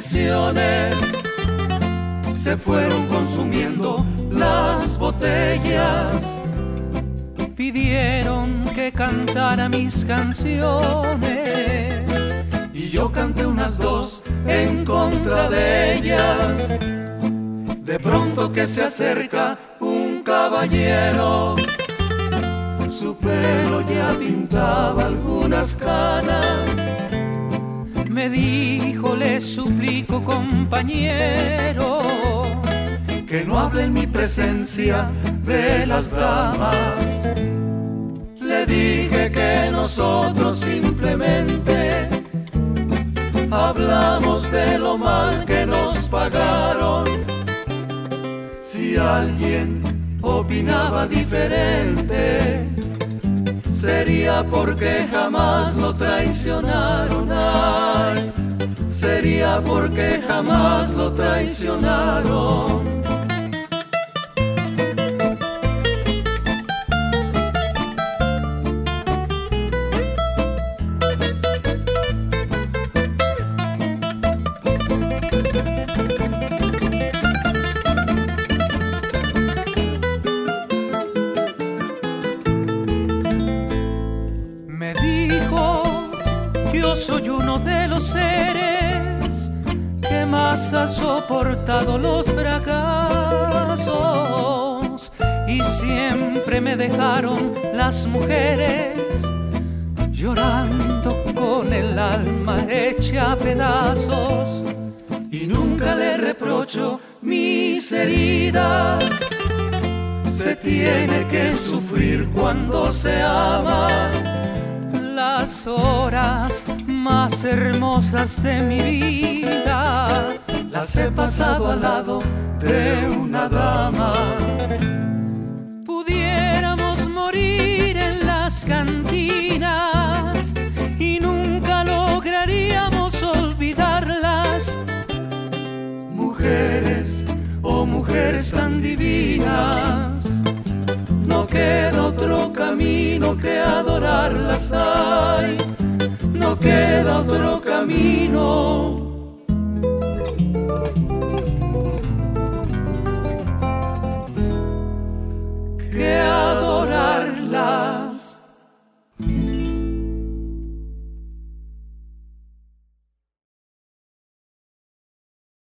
traiciones. Se fueron consumiendo las botellas. Pidieron que cantara mis canciones y yo canté unas dos en contra de ellas. De pronto que se acerca un caballero, su pelo ya pintaba algunas canas. Me dijo, le suplico, compañero, que no hable en mi presencia de las damas. Le dije que nosotros simplemente hablamos de lo mal que nos pagaron. Si alguien opinaba diferente, sería porque jamás lo traicionaron. Ay, sería porque jamás lo traicionaron. Seres que más ha soportado los fracasos y siempre me dejaron las mujeres llorando con el alma hecha a pedazos. Y nunca le reprocho mis heridas, se tiene que sufrir cuando se ama. Las horas más hermosas de mi vida las he pasado al lado de una dama. Pudiéramos morir en las cantinas y nunca lograríamos olvidarlas. Mujeres, oh mujeres tan divinas, no queda otro camino que adorarlas. Ay, no queda otro camino. Que